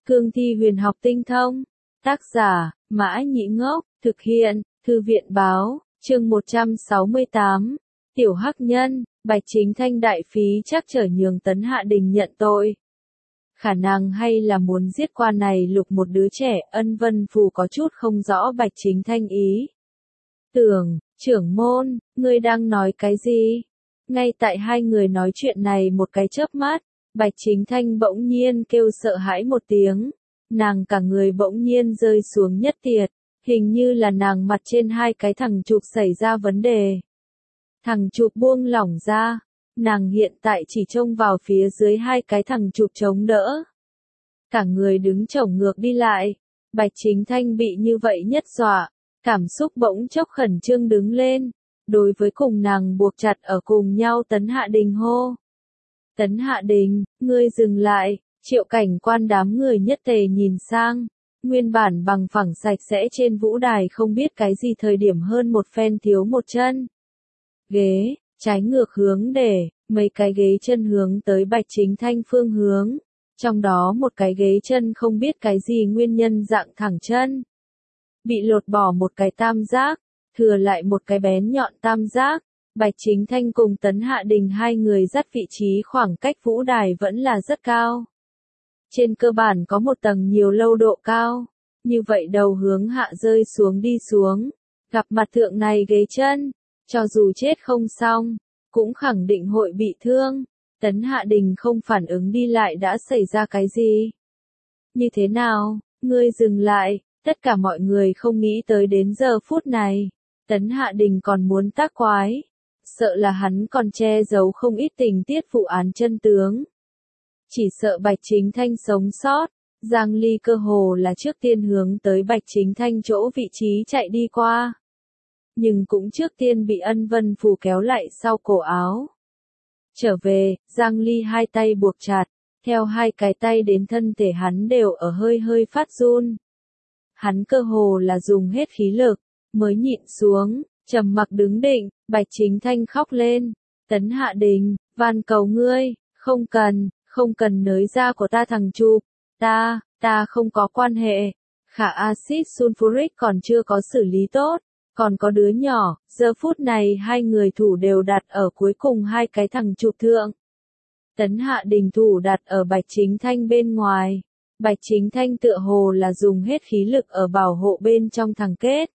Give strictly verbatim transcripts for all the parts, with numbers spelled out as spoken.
Cương thi huyền học tinh thông. Tác giả, Mã Nhĩ Ngốc, thực hiện, Thư viện báo, chương một trăm sáu mươi tám. Tiểu Hắc Nhân, Bạch Chính Thanh đại phí chắc trở nhường Tấn Hạ Đình nhận tội. Khả năng hay là muốn giết qua này lục một đứa trẻ, Ân Vân Phù có chút không rõ Bạch Chính Thanh ý. Tưởng, trưởng môn, ngươi đang nói cái gì? Ngay tại hai người nói chuyện này một cái chớp mắt, Bạch Chính Thanh bỗng nhiên kêu sợ hãi một tiếng. Nàng cả người bỗng nhiên rơi xuống nhất tiệt, hình như là nàng mặt trên hai cái thằng chụp xảy ra vấn đề. Thằng chụp buông lỏng ra, nàng hiện tại chỉ trông vào phía dưới hai cái thằng chụp chống đỡ. Cả người đứng chổng ngược đi lại, Bạch Chính Thanh bị như vậy nhất dọa, cảm xúc bỗng chốc khẩn trương đứng lên, đối với cùng nàng buộc chặt ở cùng nhau Tấn Hạ Đình hô. Tấn Hạ Đình, ngươi dừng lại. Triệu Cảnh Quan đám người nhất tề nhìn sang, nguyên bản bằng phẳng sạch sẽ trên vũ đài không biết cái gì thời điểm hơn một phen thiếu một chân. Ghế, trái ngược hướng để, mấy cái ghế chân hướng tới Bạch Chính Thanh phương hướng, trong đó một cái ghế chân không biết cái gì nguyên nhân dạng thẳng chân. Bị lột bỏ một cái tam giác, thừa lại một cái bén nhọn tam giác, Bạch Chính Thanh cùng Tấn Hạ Đình hai người dắt vị trí khoảng cách vũ đài vẫn là rất cao. Trên cơ bản có một tầng nhiều lâu độ cao, như vậy đầu hướng hạ rơi xuống đi xuống, gặp mặt thượng này ghế chân, cho dù chết không xong, cũng khẳng định hội bị thương. Tấn Hạ Đình không phản ứng đi lại đã xảy ra cái gì? Như thế nào, ngươi dừng lại, tất cả mọi người không nghĩ tới đến giờ phút này, Tấn Hạ Đình còn muốn tác quái, sợ là hắn còn che giấu không ít tình tiết vụ án chân tướng. Chỉ sợ Bạch Chính Thanh sống sót, Giang Ly cơ hồ là trước tiên hướng tới Bạch Chính Thanh chỗ vị trí chạy đi qua. Nhưng cũng trước tiên bị Ân Vân Phù kéo lại sau cổ áo. Trở về, Giang Ly hai tay buộc chặt, theo hai cái tay đến thân thể hắn đều ở hơi hơi phát run. Hắn cơ hồ là dùng hết khí lực, mới nhịn xuống, trầm mặc đứng định. Bạch Chính Thanh khóc lên, Tấn Hạ Đình, van cầu ngươi, không cần. Không cần nới da của ta thằng chụp, ta, ta không có quan hệ. Khả axit sulfuric còn chưa có xử lý tốt, còn có đứa nhỏ, giờ phút này hai người thủ đều đặt ở cuối cùng hai cái thằng chụp thượng. Tấn Hạ Đình thủ đặt ở Bạch Chính Thanh bên ngoài, Bạch Chính Thanh tựa hồ là dùng hết khí lực ở bảo hộ bên trong thằng kết.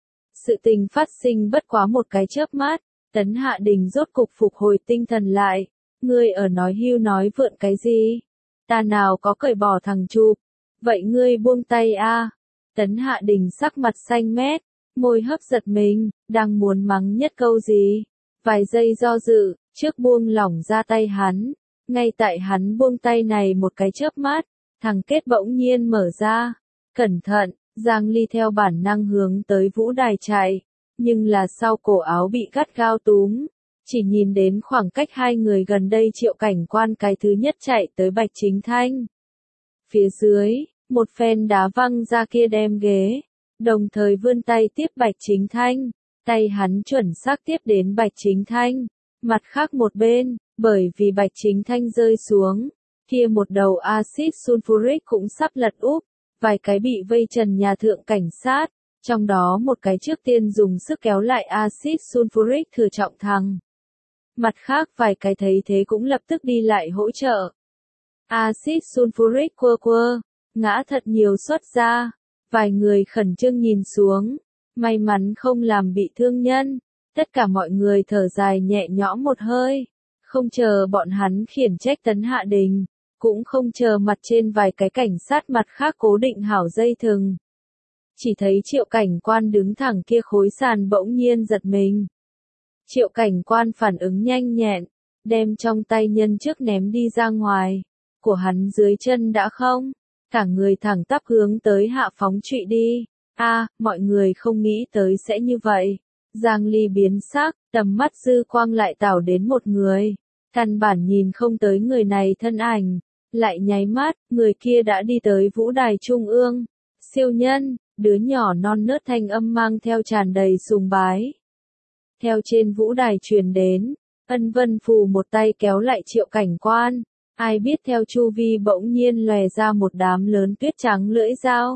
Sự tình phát sinh bất quá một cái chớp mắt, Tấn Hạ Đình rốt cục phục hồi tinh thần lại. Ngươi ở nói hưu nói vượn cái gì? Ta nào có cởi bỏ thằng chụp? Vậy ngươi buông tay a? Tấn Hạ Đình sắc mặt xanh mét, môi hấp giật mình, đang muốn mắng nhất câu gì? Vài giây do dự, trước buông lỏng ra tay hắn. Ngay tại hắn buông tay này một cái chớp mắt, thằng kết bỗng nhiên mở ra. Cẩn thận, Giang Ly theo bản năng hướng tới vũ đài chạy, nhưng là sau cổ áo bị gắt gao túm. Chỉ nhìn đến khoảng cách hai người gần đây Triệu Cảnh Quan cái thứ nhất chạy tới Bạch Chính Thanh. Phía dưới, một phen đá văng ra kia đem ghế, đồng thời vươn tay tiếp Bạch Chính Thanh, tay hắn chuẩn xác tiếp đến Bạch Chính Thanh, mặt khác một bên, bởi vì Bạch Chính Thanh rơi xuống, kia một đầu axit sulfuric cũng sắp lật úp, vài cái bị vây trần nhà thượng cảnh sát, trong đó một cái trước tiên dùng sức kéo lại axit sulfuric thừa trọng thằng. Mặt khác vài cái thấy thế cũng lập tức đi lại hỗ trợ. Axit sulfuric quơ quơ, ngã thật nhiều xuất ra, vài người khẩn trương nhìn xuống, may mắn không làm bị thương nhân, tất cả mọi người thở dài nhẹ nhõm một hơi, không chờ bọn hắn khiển trách Tấn Hạ Đình, cũng không chờ mặt trên vài cái cảnh sát mặt khác cố định hảo dây thừng. Chỉ thấy Triệu Cảnh Quan đứng thẳng kia khối sàn bỗng nhiên giật mình. Triệu Cảnh Quan phản ứng nhanh nhẹn, đem trong tay nhân trước ném đi ra ngoài, của hắn dưới chân đã không, cả người thẳng tắp hướng tới hạ phóng trụy đi. A, à, mọi người không nghĩ tới sẽ như vậy. Giang Ly biến sắc, tầm mắt dư quang lại tảo đến một người, căn bản nhìn không tới người này thân ảnh, lại nháy mắt, người kia đã đi tới vũ đài trung ương. Siêu nhân, đứa nhỏ non nớt thanh âm mang theo tràn đầy sùng bái. Theo trên vũ đài truyền đến, Ân Vân Phù một tay kéo lại Triệu Cảnh Quan, Ai biết theo chu vi bỗng nhiên lòe ra một đám lớn tuyết trắng lưỡi dao.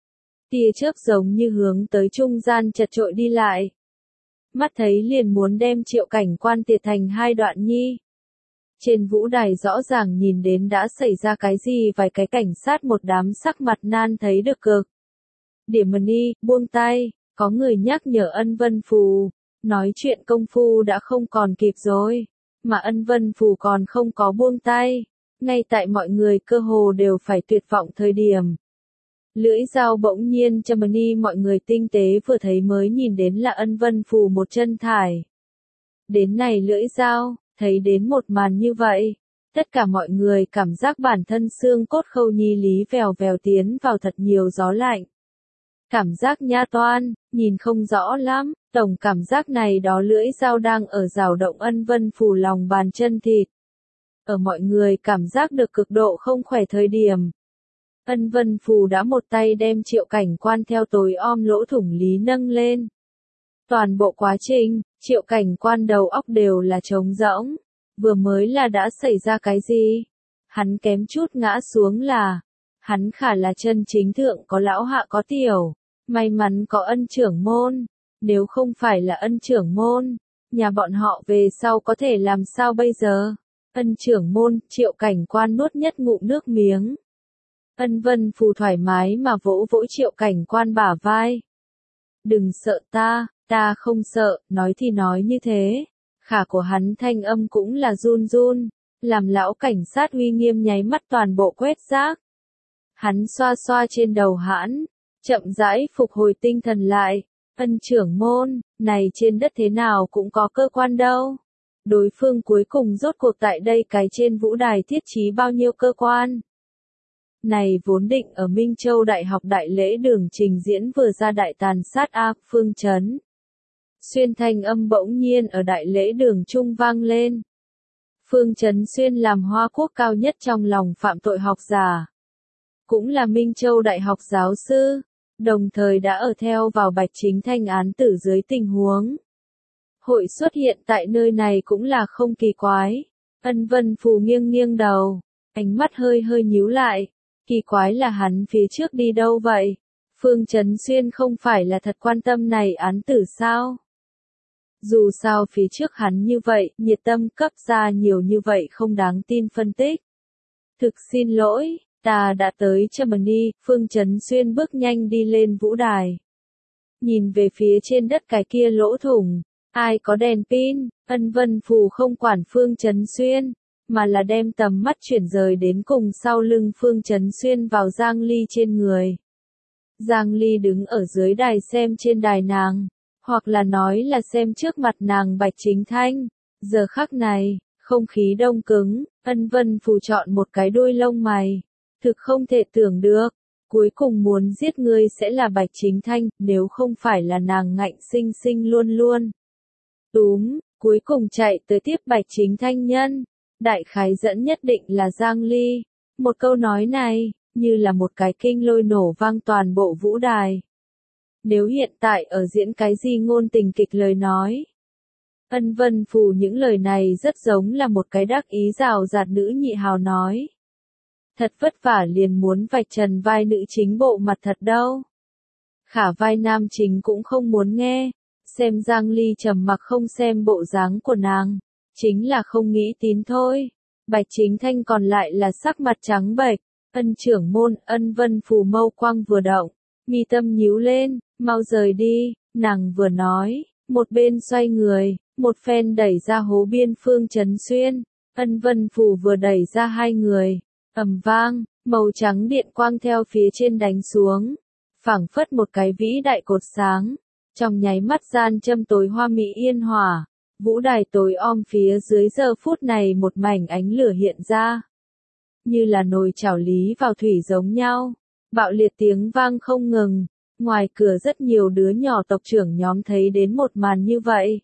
Tia chớp giống như hướng tới trung gian chật chội đi lại. Mắt thấy liền muốn đem Triệu Cảnh Quan tiệt thành hai đoạn nhi. Trên vũ đài rõ ràng nhìn đến đã xảy ra cái gì, vài cái cảnh sát một đám sắc mặt nan thấy được cực. Điểm mần y, buông tay, có người nhắc nhở Ân Vân Phù, nói chuyện công phu đã không còn kịp rồi, mà Ân Vân Phù còn không có buông tay, ngay tại mọi người cơ hồ đều phải tuyệt vọng thời điểm. Lưỡi dao bỗng nhiên châm mần y, mọi người tinh tế vừa thấy mới nhìn đến là Ân Vân Phù một chân thải. Đến này lưỡi dao, thấy đến một màn như vậy, tất cả mọi người cảm giác bản thân xương cốt khâu nhi lý vèo vèo tiến vào thật nhiều gió lạnh. Cảm giác nha toan, nhìn không rõ lắm, tổng cảm giác này đó lưỡi dao đang ở rào động Ân Vân Phù lòng bàn chân thịt. Ở mọi người cảm giác được cực độ không khỏe thời điểm. Ân Vân Phù đã một tay đem Triệu Cảnh Quan theo tối om lỗ thủng lý nâng lên. Toàn bộ quá trình, Triệu Cảnh Quan đầu óc đều là trống rỗng. Vừa mới là đã xảy ra cái gì? Hắn kém chút ngã xuống là. Hắn khả là chân chính thượng có lão hạ có tiểu. May mắn có Ân trưởng môn. Nếu không phải là Ân trưởng môn, nhà bọn họ về sau có thể làm sao bây giờ? Ân trưởng môn, Triệu Cảnh Quan nuốt nhất ngụm nước miếng. Ân Vân Phù thoải mái mà vỗ vỗ Triệu Cảnh Quan bả vai. Đừng sợ ta, ta không sợ, nói thì nói như thế. Khả của hắn thanh âm cũng là run run, làm lão cảnh sát uy nghiêm nháy mắt toàn bộ quét rác. Hắn xoa xoa trên đầu hãn, chậm rãi phục hồi tinh thần lại. Ân trưởng môn, này trên đất thế nào cũng có cơ quan đâu. Đối phương cuối cùng rốt cuộc tại đây cái trên vũ đài thiết trí bao nhiêu cơ quan. Này vốn định ở Minh Châu Đại học đại lễ đường trình diễn vừa ra đại tàn sát A Phương Chấn. Xuyên thanh âm bỗng nhiên ở đại lễ đường trung vang lên. Phương Chấn Xuyên làm Hoa Quốc cao nhất trong lòng phạm tội học giả. Cũng là Minh Châu Đại học giáo sư, đồng thời đã ở theo vào Bạch Chính Thanh án tử dưới tình huống. Hội xuất hiện tại nơi này cũng là không kỳ quái. Ân Vân Phù nghiêng nghiêng đầu, ánh mắt hơi hơi nhíu lại. Kỳ quái là hắn phía trước đi đâu vậy? Phương Chấn Xuyên không phải là thật quan tâm này án tử sao? Dù sao phía trước hắn như vậy, nhiệt tâm cấp ra nhiều như vậy không đáng tin phân tích. Thực xin lỗi, ta đã tới Germany, Phương Chấn Xuyên bước nhanh đi lên vũ đài. Nhìn về phía trên đất cái kia lỗ thủng, ai có đèn pin, Ân Vân Phù không quản Phương Chấn Xuyên, mà là đem tầm mắt chuyển rời đến cùng sau lưng Phương Chấn Xuyên vào Giang Ly trên người. Giang Ly đứng ở dưới đài xem trên đài nàng, hoặc là nói là xem trước mặt nàng Bạch Chính Thanh. Giờ khắc này, không khí đông cứng, Ân Vân Phù chọn một cái đuôi lông mày. Thực không thể tưởng được, cuối cùng muốn giết ngươi sẽ là Bạch Chính Thanh, nếu không phải là nàng ngạnh sinh sinh luôn luôn. Đúng, cuối cùng chạy tới tiếp Bạch Chính Thanh nhân. Đại khái dẫn nhất định là Giang Ly. Một câu nói này, như là một cái kinh lôi nổ vang toàn bộ vũ đài. Nếu hiện tại ở diễn cái gì ngôn tình kịch lời nói. Ân Vân Phù những lời này rất giống là một cái đắc ý rào rạt nữ nhị hào nói. Thật vất vả liền muốn vạch trần vai nữ chính bộ mặt thật đâu. Khả vai nam chính cũng không muốn nghe. Xem Giang Ly trầm mặc không xem bộ dáng của nàng. Chính là không nghĩ tín thôi. Bạch Chính Thanh còn lại là sắc mặt trắng bệch. Ân trưởng môn, Ân Vân Phù mâu quang vừa động, mi tâm nhíu lên, mau rời đi, nàng vừa nói, một bên xoay người, một phen đẩy ra hố biên Phương Chấn Xuyên. Ân Vân Phù vừa đẩy ra hai người, ầm vang, màu trắng điện quang theo phía trên đánh xuống, phảng phất một cái vĩ đại cột sáng, trong nháy mắt gian châm tối hoa mỹ yên hòa. Vũ đài tối om phía dưới giờ phút này một mảnh ánh lửa hiện ra. Như là nồi chảo lý vào thủy giống nhau. Bạo liệt tiếng vang không ngừng. Ngoài cửa rất nhiều đứa nhỏ tộc trưởng nhóm thấy đến một màn như vậy.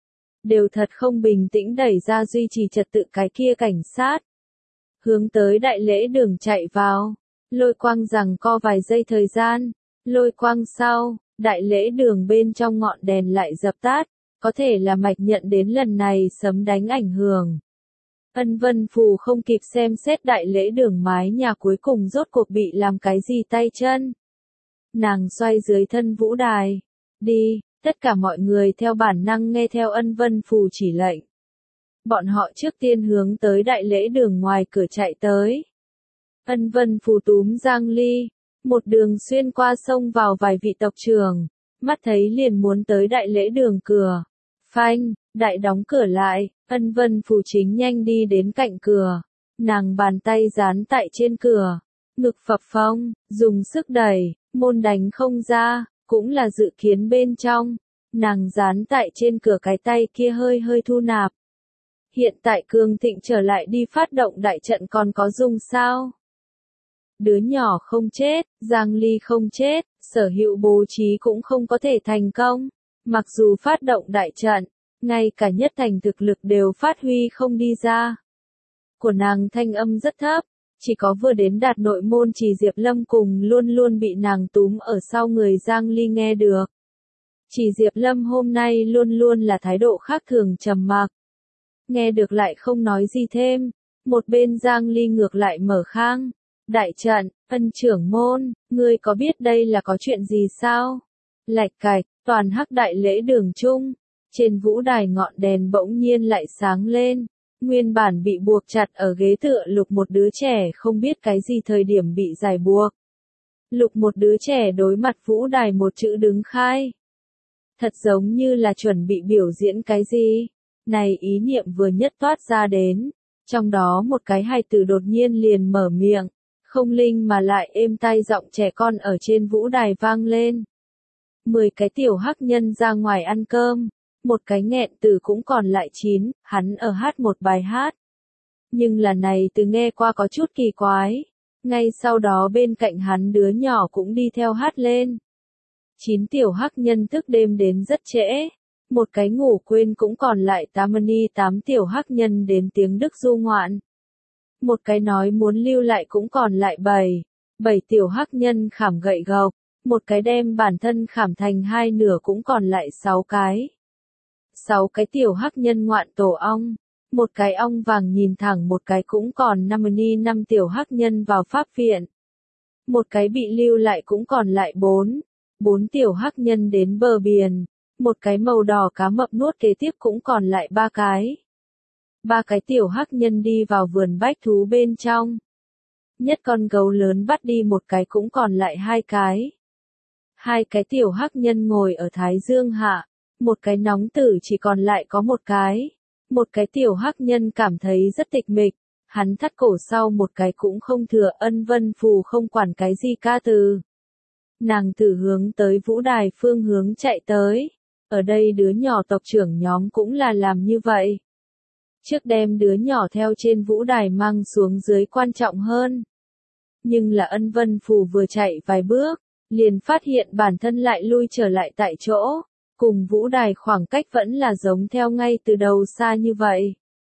Đều thật không bình tĩnh đẩy ra duy trì trật tự cái kia cảnh sát. Hướng tới đại lễ đường chạy vào. Lôi quang rằng co vài giây thời gian. Lôi quang sau, đại lễ đường bên trong ngọn đèn lại dập tắt. Có thể là mạch nhận đến lần này sấm đánh ảnh hưởng. Ân Vân Phù không kịp xem xét đại lễ đường mái nhà cuối cùng rốt cuộc bị làm cái gì tay chân. Nàng xoay dưới thân vũ đài. Đi, tất cả mọi người theo bản năng nghe theo Ân Vân Phù chỉ lệnh. Bọn họ trước tiên hướng tới đại lễ đường ngoài cửa chạy tới. Ân Vân Phù túm Giang Ly, một đường xuyên qua sông vào vài vị tộc trưởng, mắt thấy liền muốn tới đại lễ đường cửa. Phanh, đại đóng cửa lại, Ân Vân Phù chính nhanh đi đến cạnh cửa. Nàng bàn tay dán tại trên cửa, ngực phập phồng, dùng sức đẩy, môn đánh không ra, cũng là dự kiến bên trong. Nàng dán tại trên cửa cái tay kia hơi hơi thu nạp. Hiện tại cường thịnh trở lại đi phát động đại trận còn có dùng sao? Đứa nhỏ không chết, Giang Ly không chết, sở hữu bố trí cũng không có thể thành công. Mặc dù phát động đại trận, ngay cả nhất thành thực lực đều phát huy không đi ra. Của nàng thanh âm rất thấp, chỉ có vừa đến đạt nội môn Chỉ Diệp Lâm cùng luôn luôn bị nàng túm ở sau người Giang Ly nghe được. Chỉ Diệp Lâm hôm nay luôn luôn là thái độ khác thường trầm mặc. Nghe được lại không nói gì thêm, một bên Giang Ly ngược lại mở khang. Đại trận, Ân trưởng môn, ngươi có biết đây là có chuyện gì sao? Lạch cạch, toàn hắc đại lễ đường chung, trên vũ đài ngọn đèn bỗng nhiên lại sáng lên, nguyên bản bị buộc chặt ở ghế tựa lục một đứa trẻ không biết cái gì thời điểm bị giải buộc. Lục một đứa trẻ đối mặt vũ đài một chữ đứng khai. Thật giống như là chuẩn bị biểu diễn cái gì. Này ý niệm vừa nhất toát ra đến, trong đó một cái hài tử đột nhiên liền mở miệng. Không linh mà lại êm tai giọng trẻ con ở trên vũ đài vang lên. Mười cái tiểu hắc nhân ra ngoài ăn cơm, một cái nghẹn từ cũng còn lại chín, hắn ở hát một bài hát. Nhưng là này từ nghe qua có chút kỳ quái, ngay sau đó bên cạnh hắn đứa nhỏ cũng đi theo hát lên. Chín tiểu hắc nhân thức đêm đến rất trễ, một cái ngủ quên cũng còn lại Tamani tám tiểu hắc nhân đến tiếng Đức du ngoạn. Một cái nói muốn lưu lại cũng còn lại bảy, bảy tiểu hắc nhân khảm gậy gộc, một cái đem bản thân khảm thành hai nửa cũng còn lại sáu cái. Sáu cái tiểu hắc nhân ngoạn tổ ong, một cái ong vàng nhìn thẳng một cái cũng còn năm ni năm tiểu hắc nhân vào pháp viện. Một cái bị lưu lại cũng còn lại bốn, bốn tiểu hắc nhân đến bờ biển, một cái màu đỏ cá mập nuốt kế tiếp cũng còn lại ba cái. Ba cái tiểu hắc nhân đi vào vườn bách thú bên trong. Nhất con gấu lớn bắt đi một cái cũng còn lại hai cái. Hai cái tiểu hắc nhân ngồi ở thái dương hạ, một cái nóng tử chỉ còn lại có một cái. Một cái tiểu hắc nhân cảm thấy rất tịch mịch, hắn thắt cổ sau một cái cũng không thừa. Ân Vân Phù không quản cái gì ca từ. Nàng thử hướng tới vũ đài phương hướng chạy tới. Ở đây đứa nhỏ tộc trưởng nhóm cũng là làm như vậy. Trước đem đứa nhỏ theo trên vũ đài mang xuống dưới quan trọng hơn. Nhưng là Ân Vân Phù vừa chạy vài bước, liền phát hiện bản thân lại lui trở lại tại chỗ, cùng vũ đài khoảng cách vẫn là giống theo ngay từ đầu xa như vậy.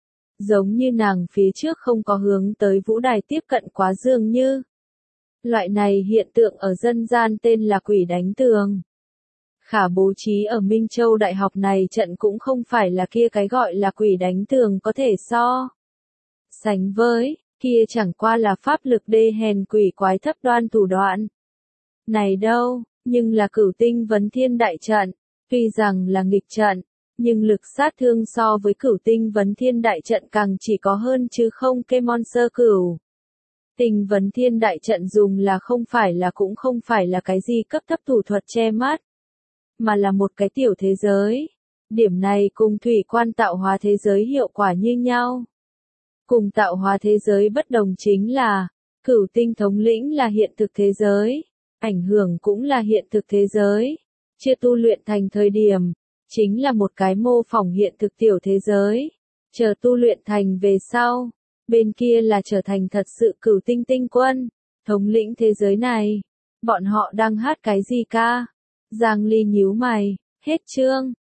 Giống như nàng phía trước không có hướng tới vũ đài tiếp cận quá dường như. Loại này hiện tượng ở dân gian tên là quỷ đánh tường. Khả bố trí ở Minh Châu Đại học này trận cũng không phải là kia cái gọi là quỷ đánh tường có thể so sánh với, kia chẳng qua là pháp lực đê hèn quỷ quái thấp đoan thủ đoạn. Này đâu, nhưng là Cửu Tinh Vấn Thiên Đại trận, tuy rằng là nghịch trận, nhưng lực sát thương so với Cửu Tinh Vấn Thiên Đại trận càng chỉ có hơn chứ không kê monster cửu. Tinh Vấn Thiên Đại trận dùng là không phải là cũng không phải là cái gì cấp thấp thủ thuật che mắt, mà là một cái tiểu thế giới. Điểm này cùng thủy quan tạo hóa thế giới hiệu quả như nhau. Cùng tạo hóa thế giới bất đồng chính là, Cửu Tinh thống lĩnh là hiện thực thế giới, ảnh hưởng cũng là hiện thực thế giới. Chưa tu luyện thành thời điểm, chính là một cái mô phỏng hiện thực tiểu thế giới. Chờ tu luyện thành về sau, bên kia là trở thành thật sự Cửu Tinh tinh quân, thống lĩnh thế giới này. Bọn họ đang hát cái gì ca? Giang Ly nhíu mày, hết chương.